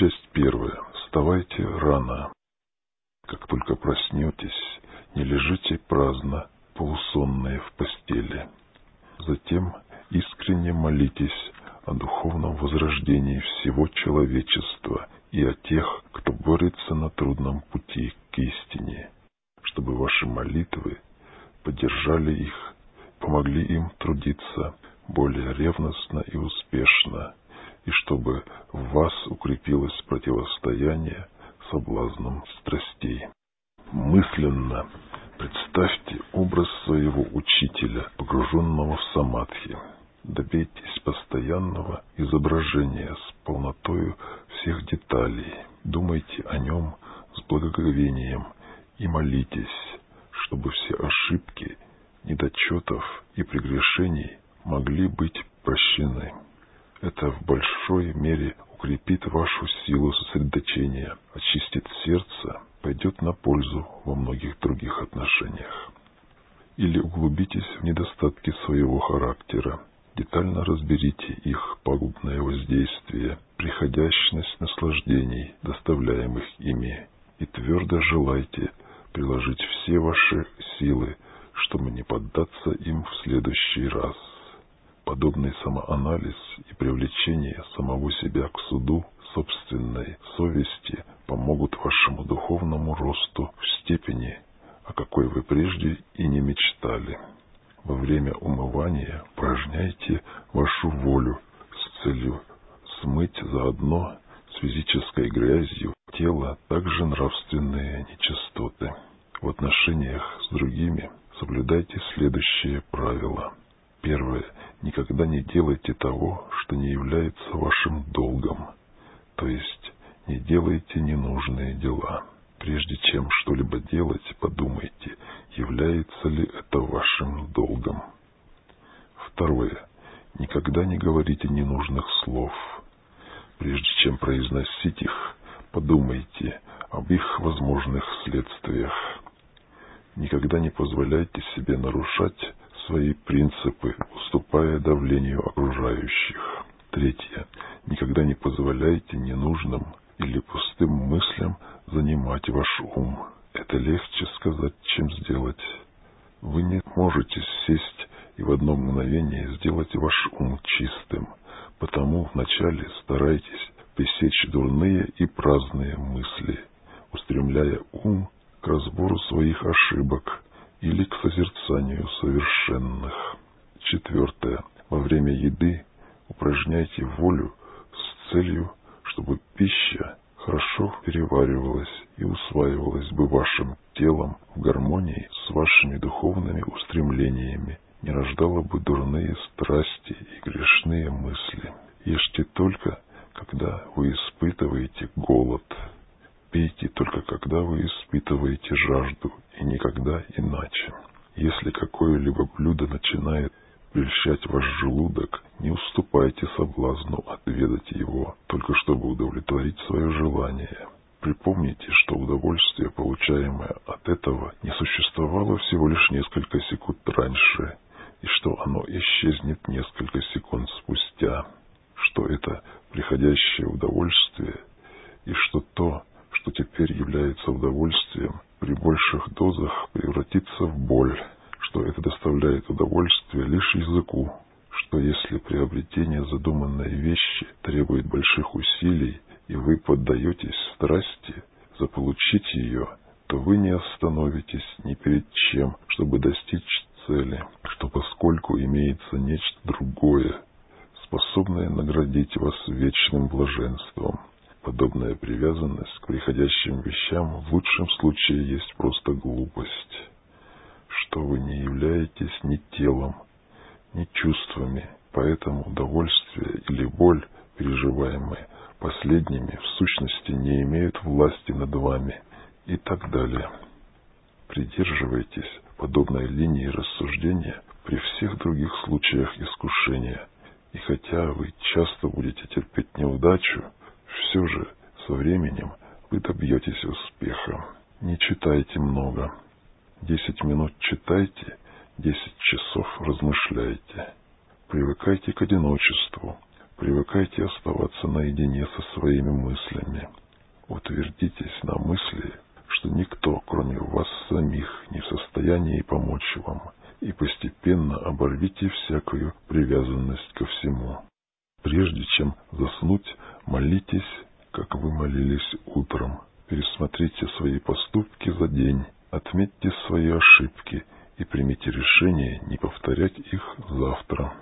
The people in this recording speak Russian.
Часть первая. Вставайте рано. Как только проснетесь, не лежите праздно, полусонные в постели. Затем искренне молитесь о духовном возрождении всего человечества и о тех, кто борется на трудном пути к истине, чтобы ваши молитвы поддержали их, помогли им трудиться более ревностно и успешно, и чтобы в вас укрепилось противостояние соблазнам страстей. Мысленно представьте образ своего учителя, погруженного в самадхи. Добейтесь постоянного изображения с полнотою всех деталей. Думайте о нем с благоговением и молитесь, чтобы все ошибки, недочетов и прегрешений могли быть прощены. Это в большой мере укрепит вашу силу сосредоточения, очистит сердце, пойдет на пользу во многих других отношениях. Или углубитесь в недостатки своего характера, детально разберите их пагубное воздействие, приходящность наслаждений, доставляемых ими, и твердо желайте приложить все ваши силы, чтобы не поддаться им в следующий раз. Подобный самоанализ и привлечение самого себя к суду собственной совести помогут вашему духовному росту в степени, о какой вы прежде и не мечтали. Во время умывания упражняйте вашу волю с целью смыть заодно с физической грязью тела также нравственные нечистоты. В отношениях с другими соблюдайте следующие правила. Первое. Никогда не делайте того, что не является вашим долгом, то есть не делайте ненужные дела. Прежде чем что-либо делать, подумайте, является ли это вашим долгом. Второе. Никогда не говорите ненужных слов. Прежде чем произносить их, подумайте об их возможных следствиях. Никогда не позволяйте себе нарушать свои принципы, уступая давлению окружающих. Третье. Никогда не позволяйте ненужным или пустым мыслям занимать ваш ум. Это легче сказать, чем сделать. Вы не можете сесть и в одно мгновение сделать ваш ум чистым, потому вначале старайтесь пресечь дурные и праздные мысли, устремляя ум к разбору своих ошибок или к созерцанию совершенных. Четвертое. Во время еды упражняйте волю с целью, чтобы пища хорошо переваривалась и усваивалась бы вашим телом в гармонии с вашими духовными устремлениями, не рождала бы дурные страсти и грешные мысли. Ешьте только, когда вы испытываете голод. Пейте только когда вы испытываете жажду, и никогда иначе. Если какое-либо блюдо начинает прельщать ваш желудок, не уступайте соблазну отведать его, только чтобы удовлетворить свое желание. Припомните, что удовольствие, получаемое от этого, не существовало всего лишь несколько секунд раньше, и что оно исчезнет несколько секунд спустя, что это приходящее удовольствие, и что то, что теперь является удовольствием, при больших дозах превратится в боль, что это доставляет удовольствие лишь языку, что если приобретение задуманной вещи требует больших усилий, и вы поддаетесь страсти заполучить ее, то вы не остановитесь ни перед чем, чтобы достичь цели, что поскольку имеется нечто другое, способное наградить вас вечным блаженством. Подобная привязанность к приходящим вещам в лучшем случае есть просто глупость, что вы не являетесь ни телом, ни чувствами, поэтому удовольствие или боль, переживаемые последними, в сущности не имеют власти над вами и так далее. Придерживайтесь подобной линии рассуждения при всех других случаях искушения, и хотя вы часто будете терпеть неудачу, все же со временем вы добьетесь успеха. Не читайте много. 10 минут читайте, 10 часов размышляйте. Привыкайте к одиночеству, привыкайте оставаться наедине со своими мыслями. Утвердитесь на мысли, что никто, кроме вас самих, не в состоянии помочь вам, и постепенно оборвите всякую привязанность ко всему. Прежде чем заснуть, молитесь, как вы молились утром. Пересмотрите свои поступки за день, отметьте свои ошибки и примите решение не повторять их завтра.